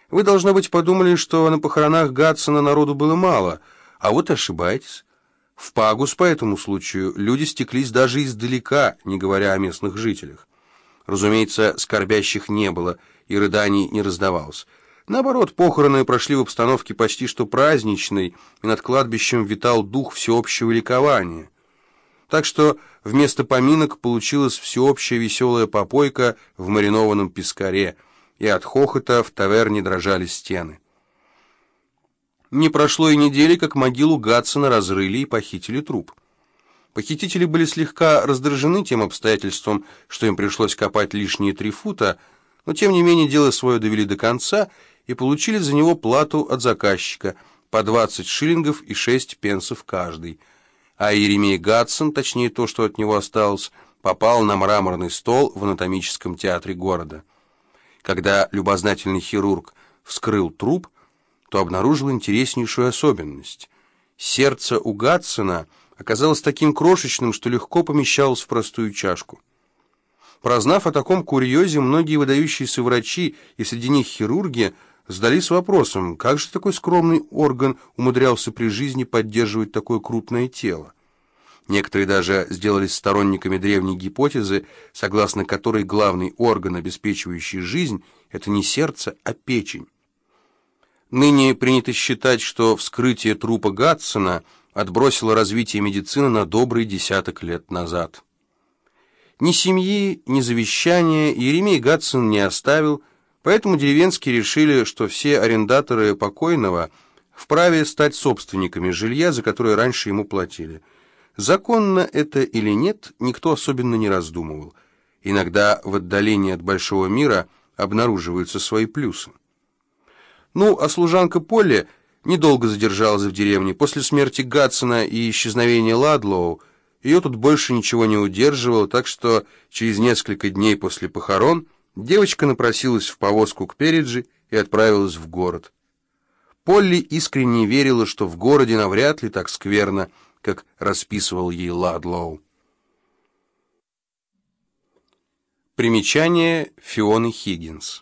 Вы, должно быть, подумали, что на похоронах Гадсона народу было мало, а вот ошибаетесь. В Пагус по этому случаю люди стеклись даже издалека, не говоря о местных жителях. Разумеется, скорбящих не было, и рыданий не раздавалось. Наоборот, похороны прошли в обстановке почти что праздничной, и над кладбищем витал дух всеобщего ликования. Так что вместо поминок получилась всеобщая веселая попойка в маринованном пескаре, и от хохота в таверне дрожали стены. Не прошло и недели, как могилу Гадсона разрыли и похитили труп. Похитители были слегка раздражены тем обстоятельством, что им пришлось копать лишние 3 фута, но тем не менее дело свое довели до конца и получили за него плату от заказчика по 20 шиллингов и 6 пенсов каждый. А Иеремия Гадсон, точнее то, что от него осталось, попал на мраморный стол в анатомическом театре города. Когда любознательный хирург вскрыл труп, то обнаружил интереснейшую особенность. Сердце у Гадсона оказалось таким крошечным, что легко помещалось в простую чашку. Прознав о таком курьезе, многие выдающиеся врачи, и среди них хирурги, задались вопросом, как же такой скромный орган умудрялся при жизни поддерживать такое крупное тело. Некоторые даже сделались сторонниками древней гипотезы, согласно которой главный орган, обеспечивающий жизнь, это не сердце, а печень. Ныне принято считать, что вскрытие трупа Гадсона отбросило развитие медицины на добрый 10 лет назад. Ни семьи, ни завещания Иеремия Гадсон не оставил, поэтому деревенские решили, что все арендаторы покойного вправе стать собственниками жилья, за которое раньше ему платили. Законно это или нет, никто особенно не раздумывал. Иногда в отдалении от большого мира обнаруживаются свои плюсы. Ну, а служанка Полли недолго задержалась в деревне. После смерти Гадсона и исчезновения Ладлоу ее тут больше ничего не удерживало, так что через несколько дней после похорон девочка напросилась в повозку к Перриджи и отправилась в город. Полли искренне верила, что в городе навряд ли так скверно, как расписывал ей Ладлоу. Примечание Фионы Хиггинс.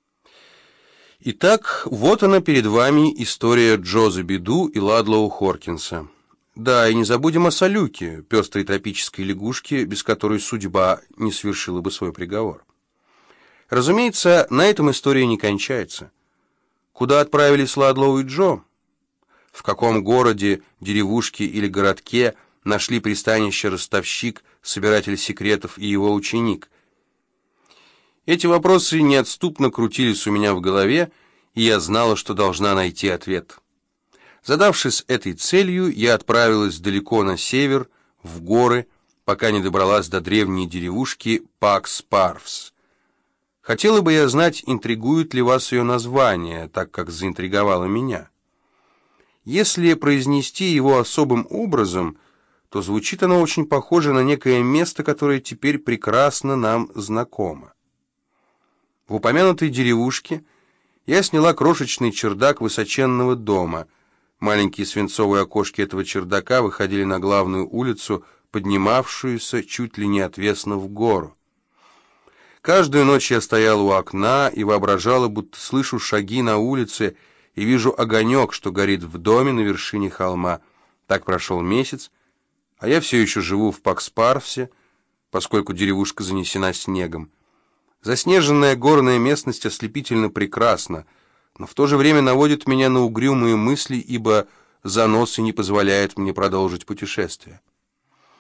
Итак, вот она перед вами история Джоза Биду и Ладлоу Хоркинса. Да, и не забудем о Салюке, пестрой тропической лягушке, без которой судьба не свершила бы свой приговор. Разумеется, на этом история не кончается. Куда отправились Ладлоу и Джо? В каком городе, деревушке или городке нашли пристанище ростовщик, собиратель секретов и его ученик? Эти вопросы неотступно крутились у меня в голове, и я знала, что должна найти ответ. Задавшись этой целью, я отправилась далеко на север, в горы, пока не добралась до древней деревушки Пакс-Парвс. Хотела бы я знать, интригует ли вас ее название, так как заинтриговало меня. Если произнести его особым образом, то звучит оно очень похоже на некое место, которое теперь прекрасно нам знакомо. В упомянутой деревушке я сняла крошечный чердак высоченного дома. Маленькие свинцовые окошки этого чердака выходили на главную улицу, поднимавшуюся чуть ли не отвесно в гору. Каждую ночь я стояла у окна и воображала, будто слышу шаги на улице и вижу огонек, что горит в доме на вершине холма. Так прошел месяц, а я все еще живу в Пакс-Парвсе, поскольку деревушка занесена снегом. Заснеженная горная местность ослепительно прекрасна, но в то же время наводит меня на угрюмые мысли, ибо занос и не позволяет мне продолжить путешествие.